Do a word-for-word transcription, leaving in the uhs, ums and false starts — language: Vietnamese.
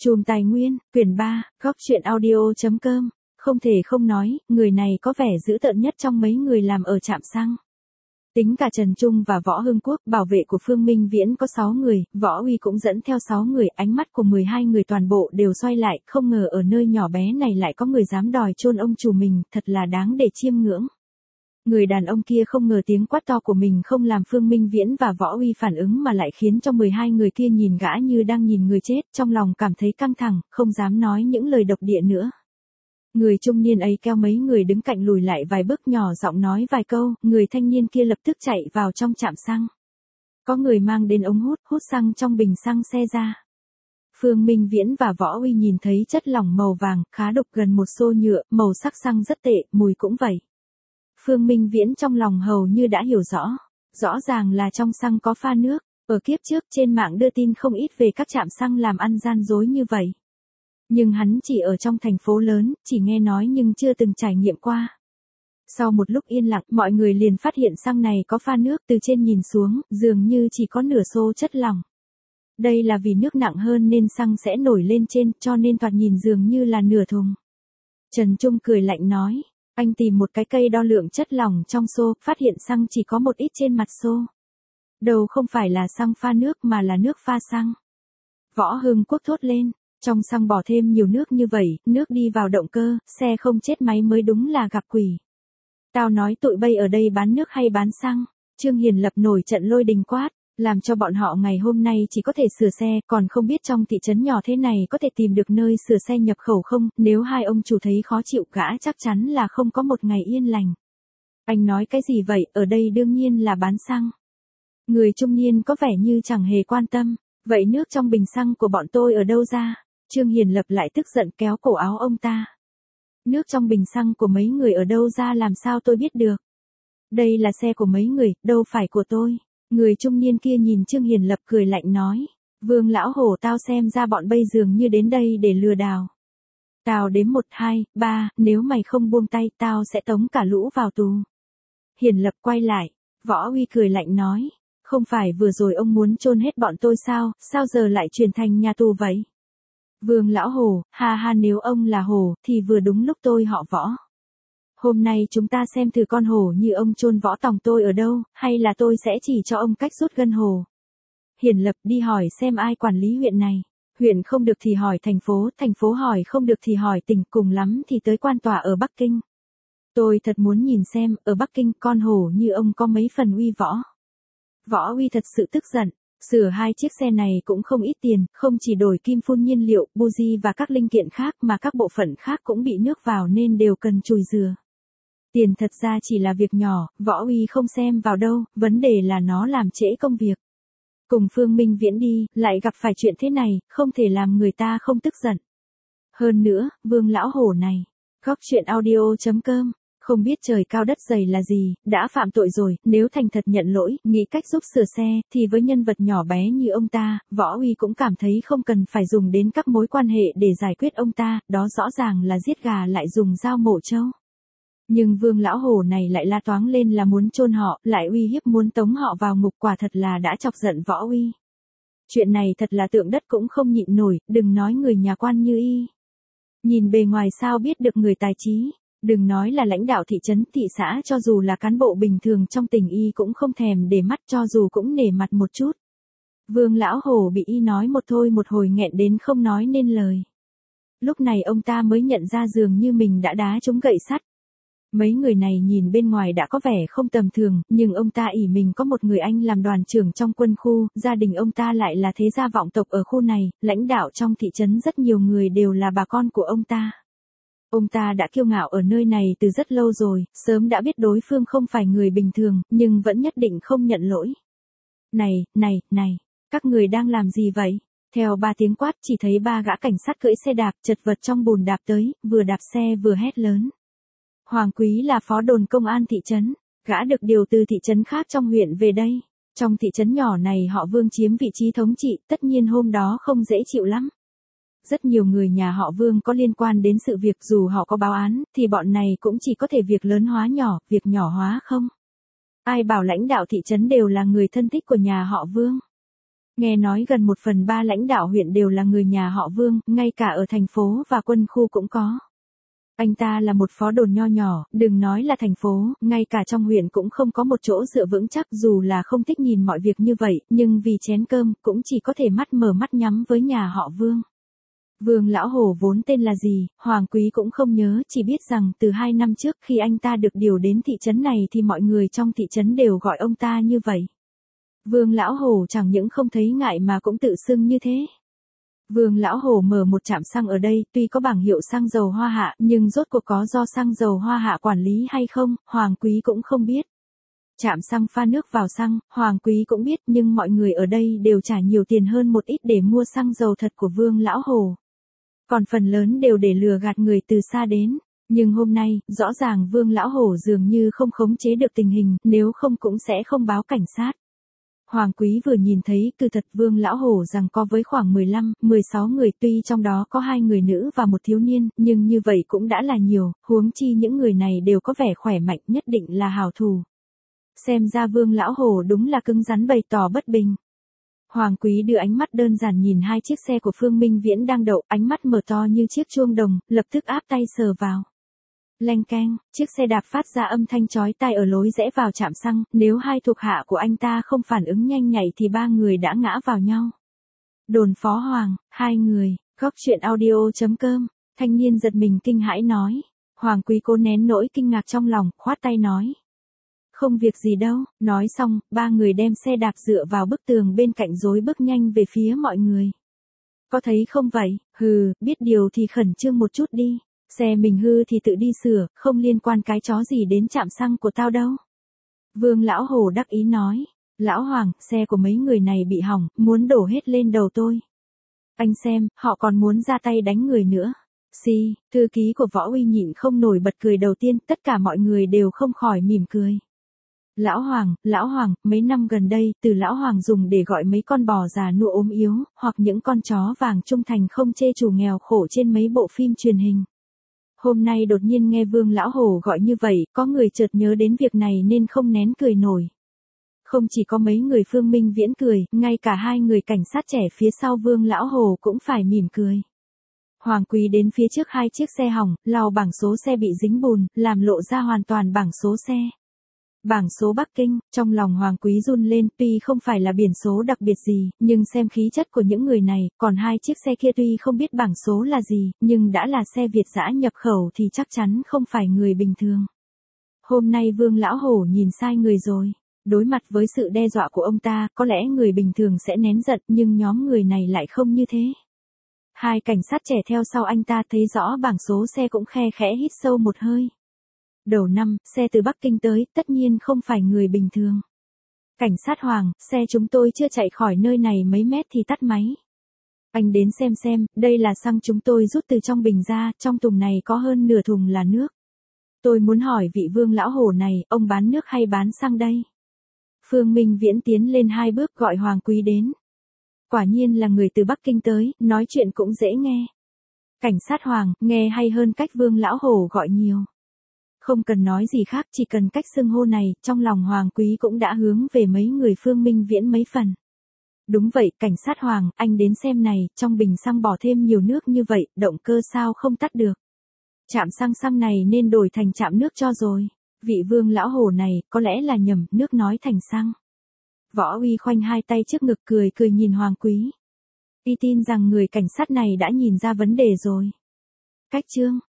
Chùm Tài Nguyên, quyển ba, góc truyện audio.com, không thể không nói, người này có vẻ dữ tợn nhất trong mấy người làm ở trạm xăng. Tính cả Trần Trung và Võ Hưng Quốc, bảo vệ của Phương Minh Viễn có sáu người, Võ Uy cũng dẫn theo sáu người, ánh mắt của mười hai người toàn bộ đều xoay lại, không ngờ ở nơi nhỏ bé này lại có người dám đòi chôn ông chủ mình, thật là đáng để chiêm ngưỡng. Người đàn ông kia không ngờ tiếng quát to của mình không làm Phương Minh Viễn và Võ Uy phản ứng mà lại khiến cho mười hai người kia nhìn gã như đang nhìn người chết, trong lòng cảm thấy căng thẳng, không dám nói những lời độc địa nữa. Người trung niên ấy kéo mấy người đứng cạnh lùi lại vài bước, nhỏ giọng nói vài câu, người thanh niên kia lập tức chạy vào trong trạm xăng. Có người mang đến ống hút, hút xăng trong bình xăng xe ra. Phương Minh Viễn và Võ Uy nhìn thấy chất lỏng màu vàng, khá đục gần một xô nhựa, màu sắc xăng rất tệ, mùi cũng vậy. Phương Minh Viễn trong lòng hầu như đã hiểu rõ. Rõ ràng là trong xăng có pha nước. Ở kiếp trước trên mạng đưa tin không ít về các trạm xăng làm ăn gian dối như vậy. Nhưng hắn chỉ ở trong thành phố lớn, chỉ nghe nói nhưng chưa từng trải nghiệm qua. Sau một lúc yên lặng, mọi người liền phát hiện xăng này có pha nước, từ trên nhìn xuống, dường như chỉ có nửa xô chất lỏng. Đây là vì nước nặng hơn nên xăng sẽ nổi lên trên, cho nên thoạt nhìn dường như là nửa thùng. Trần Trung cười lạnh nói. Anh tìm một cái cây đo lượng chất lỏng trong xô, phát hiện xăng chỉ có một ít trên mặt xô. Đầu không phải là xăng pha nước mà là nước pha xăng. Võ Hưng Quốc thốt lên, trong xăng bỏ thêm nhiều nước như vậy, nước đi vào động cơ, xe không chết máy mới đúng là gặp quỷ. Tao nói tụi bay ở đây bán nước hay bán xăng? Trương Hiền Lập nổi trận lôi đình quát, làm cho bọn họ ngày hôm nay chỉ có thể sửa xe, còn không biết trong thị trấn nhỏ thế này có thể tìm được nơi sửa xe nhập khẩu không, nếu hai ông chủ thấy khó chịu gã chắc chắn là không có một ngày yên lành. Anh nói cái gì vậy, ở đây đương nhiên là bán xăng. Người trung niên có vẻ như chẳng hề quan tâm, vậy nước trong bình xăng của bọn tôi ở đâu ra? Trương Hiền Lập lại tức giận kéo cổ áo ông ta. Nước trong bình xăng của mấy người ở đâu ra làm sao tôi biết được? Đây là xe của mấy người, đâu phải của tôi. Người trung niên kia nhìn Trương Hiền Lập cười lạnh nói, Vương lão hổ, tao xem ra bọn bây dường như đến đây để lừa đảo. Tao đếm một, hai, ba, nếu mày không buông tay tao sẽ tống cả lũ vào tù. Hiền Lập quay lại, Võ Uy cười lạnh nói, không phải vừa rồi ông muốn chôn hết bọn tôi sao, sao giờ lại chuyển thành nhà tù vậy? Vương lão hổ, ha ha, nếu ông là hổ thì vừa đúng lúc tôi họ Võ. Hôm nay chúng ta xem thử con hổ như ông chôn Võ tòng tôi ở đâu, hay là tôi sẽ chỉ cho ông cách rút gân hổ. Hiền Lập đi hỏi xem ai quản lý huyện này. Huyện không được thì hỏi thành phố, thành phố hỏi không được thì hỏi tỉnh, cùng lắm thì tới quan tòa ở Bắc Kinh. Tôi thật muốn nhìn xem, ở Bắc Kinh con hổ như ông có mấy phần uy võ. Võ Uy thật sự tức giận. Sửa hai chiếc xe này cũng không ít tiền, không chỉ đổi kim phun nhiên liệu, buji và các linh kiện khác mà các bộ phận khác cũng bị nước vào nên đều cần chùi rửa. Tiền thật ra chỉ là việc nhỏ, Võ Uy không xem vào đâu, vấn đề là nó làm trễ công việc. Cùng Phương Minh Viễn đi, lại gặp phải chuyện thế này, không thể làm người ta không tức giận. Hơn nữa, Vương lão hổ này, góc truyện audio.com, không biết trời cao đất dày là gì, đã phạm tội rồi, nếu thành thật nhận lỗi, nghĩ cách giúp sửa xe, thì với nhân vật nhỏ bé như ông ta, Võ Uy cũng cảm thấy không cần phải dùng đến các mối quan hệ để giải quyết ông ta, đó rõ ràng là giết gà lại dùng dao mổ trâu. Nhưng Vương lão hổ này lại la toáng lên là muốn chôn họ, lại uy hiếp muốn tống họ vào ngục, quả thật là đã chọc giận Võ Uy. Chuyện này thật là tượng đất cũng không nhịn nổi, đừng nói người nhà quan như y. Nhìn bề ngoài sao biết được người tài trí, đừng nói là lãnh đạo thị trấn, thị xã, cho dù là cán bộ bình thường trong tỉnh y cũng không thèm để mắt, cho dù cũng nể mặt một chút. Vương lão hổ bị y nói một thôi một hồi nghẹn đến không nói nên lời. Lúc này ông ta mới nhận ra dường như mình đã đá trúng gậy sắt. Mấy người này nhìn bên ngoài đã có vẻ không tầm thường, nhưng ông ta ỷ mình có một người anh làm đoàn trưởng trong quân khu, gia đình ông ta lại là thế gia vọng tộc ở khu này, lãnh đạo trong thị trấn rất nhiều người đều là bà con của ông ta. Ông ta đã kiêu ngạo ở nơi này từ rất lâu rồi, sớm đã biết đối phương không phải người bình thường, nhưng vẫn nhất định không nhận lỗi. Này, này, này, các người đang làm gì vậy? Theo ba tiếng quát, chỉ thấy ba gã cảnh sát cưỡi xe đạp chật vật trong bùn đạp tới, vừa đạp xe vừa hét lớn. Hoàng Quý là phó đồn công an thị trấn, gã được điều từ thị trấn khác trong huyện về đây. Trong thị trấn nhỏ này họ Vương chiếm vị trí thống trị, tất nhiên hôm đó không dễ chịu lắm. Rất nhiều người nhà họ Vương có liên quan đến sự việc, dù họ có báo án, thì bọn này cũng chỉ có thể việc lớn hóa nhỏ, việc nhỏ hóa không. Ai bảo lãnh đạo thị trấn đều là người thân thích của nhà họ Vương. Nghe nói gần một phần ba lãnh đạo huyện đều là người nhà họ Vương, ngay cả ở thành phố và quân khu cũng có. Anh ta là một phó đồn nho nhỏ, đừng nói là thành phố, ngay cả trong huyện cũng không có một chỗ dựa vững chắc, dù là không thích nhìn mọi việc như vậy, nhưng vì chén cơm, cũng chỉ có thể mắt mở mắt nhắm với nhà họ Vương. Vương Lão Hổ vốn tên là gì, Hoàng Quý cũng không nhớ, chỉ biết rằng từ hai năm trước khi anh ta được điều đến thị trấn này thì mọi người trong thị trấn đều gọi ông ta như vậy. Vương Lão Hổ chẳng những không thấy ngại mà cũng tự xưng như thế. Vương Lão Hổ mở một trạm xăng ở đây, tuy có bảng hiệu xăng dầu Hoa Hạ, nhưng rốt cuộc có do xăng dầu Hoa Hạ quản lý hay không, Hoàng Quý cũng không biết. Trạm xăng pha nước vào xăng, Hoàng Quý cũng biết, nhưng mọi người ở đây đều trả nhiều tiền hơn một ít để mua xăng dầu thật của Vương Lão Hổ. Còn phần lớn đều để lừa gạt người từ xa đến. Nhưng hôm nay, rõ ràng Vương Lão Hổ dường như không khống chế được tình hình, nếu không cũng sẽ không báo cảnh sát. Hoàng Quý vừa nhìn thấy cư thật Vương Lão Hổ rằng có với khoảng mười lăm, mười sáu người, tuy trong đó có hai người nữ và một thiếu niên, nhưng như vậy cũng đã là nhiều, huống chi những người này đều có vẻ khỏe mạnh, nhất định là hảo thủ. Xem ra Vương Lão Hổ đúng là cứng rắn bày tỏ bất bình. Hoàng Quý đưa ánh mắt đơn giản nhìn hai chiếc xe của Phương Minh Viễn đang đậu, ánh mắt mở to như chiếc chuông đồng, lập tức áp tay sờ vào. Leng keng, chiếc xe đạp phát ra âm thanh chói tai ở lối rẽ vào trạm xăng, nếu hai thuộc hạ của anh ta không phản ứng nhanh nhạy thì ba người đã ngã vào nhau. Đồn Phó Hoàng, hai người, góc chuyện audio chấm com, thanh niên giật mình kinh hãi nói. Hoàng Quý cố nén nỗi kinh ngạc trong lòng, khoát tay nói. Không việc gì đâu, nói xong, ba người đem xe đạp dựa vào bức tường bên cạnh rối bước nhanh về phía mọi người. Có thấy không vậy, hừ, biết điều thì khẩn trương một chút đi. Xe mình hư thì tự đi sửa, không liên quan cái chó gì đến trạm xăng của tao đâu. Vương Lão Hổ đắc ý nói. Lão Hoàng, xe của mấy người này bị hỏng, muốn đổ hết lên đầu tôi. Anh xem, họ còn muốn ra tay đánh người nữa. Si, thư ký của Võ Uy nhịn không nổi bật cười đầu tiên, tất cả mọi người đều không khỏi mỉm cười. Lão Hoàng, Lão Hoàng, mấy năm gần đây, từ Lão Hoàng dùng để gọi mấy con bò già nua ốm yếu, hoặc những con chó vàng trung thành không chê chủ nghèo khổ trên mấy bộ phim truyền hình. Hôm nay đột nhiên nghe Vương Lão Hổ gọi như vậy, có người chợt nhớ đến việc này nên không nén cười nổi. Không chỉ có mấy người Phương Minh Viễn cười, ngay cả hai người cảnh sát trẻ phía sau Vương Lão Hổ cũng phải mỉm cười. Hoàng Quý đến phía trước hai chiếc xe hỏng, lau bảng số xe bị dính bùn, làm lộ ra hoàn toàn bảng số xe. Bảng số Bắc Kinh, trong lòng Hoàng Quý run lên, tuy không phải là biển số đặc biệt gì, nhưng xem khí chất của những người này, còn hai chiếc xe kia tuy không biết bảng số là gì, nhưng đã là xe Việt dã nhập khẩu thì chắc chắn không phải người bình thường. Hôm nay Vương Lão Hổ nhìn sai người rồi. Đối mặt với sự đe dọa của ông ta, có lẽ người bình thường sẽ nén giận, nhưng nhóm người này lại không như thế. Hai cảnh sát trẻ theo sau anh ta thấy rõ bảng số xe cũng khe khẽ hít sâu một hơi. Đầu năm, xe từ Bắc Kinh tới, tất nhiên không phải người bình thường. Cảnh sát Hoàng, xe chúng tôi chưa chạy khỏi nơi này mấy mét thì tắt máy. Anh đến xem xem, đây là xăng chúng tôi rút từ trong bình ra, trong thùng này có hơn nửa thùng là nước. Tôi muốn hỏi vị Vương Lão Hổ này, ông bán nước hay bán xăng đây? Phương Minh Viễn tiến lên hai bước gọi Hoàng Quý đến. Quả nhiên là người từ Bắc Kinh tới, nói chuyện cũng dễ nghe. Cảnh sát Hoàng, nghe hay hơn cách Vương Lão Hổ gọi nhiều. Không cần nói gì khác, chỉ cần cách xưng hô này, trong lòng Hoàng Quý cũng đã hướng về mấy người Phương Minh Viễn mấy phần. Đúng vậy, cảnh sát Hoàng, anh đến xem này, trong bình xăng bỏ thêm nhiều nước như vậy, động cơ sao không tắt được. Trạm xăng xăng này nên đổi thành trạm nước cho rồi. Vị Vương Lão Hổ này, có lẽ là nhầm, nước nói thành xăng. Võ Uy khoanh hai tay trước ngực cười cười nhìn Hoàng Quý. Y tin rằng người cảnh sát này đã nhìn ra vấn đề rồi. Cách chương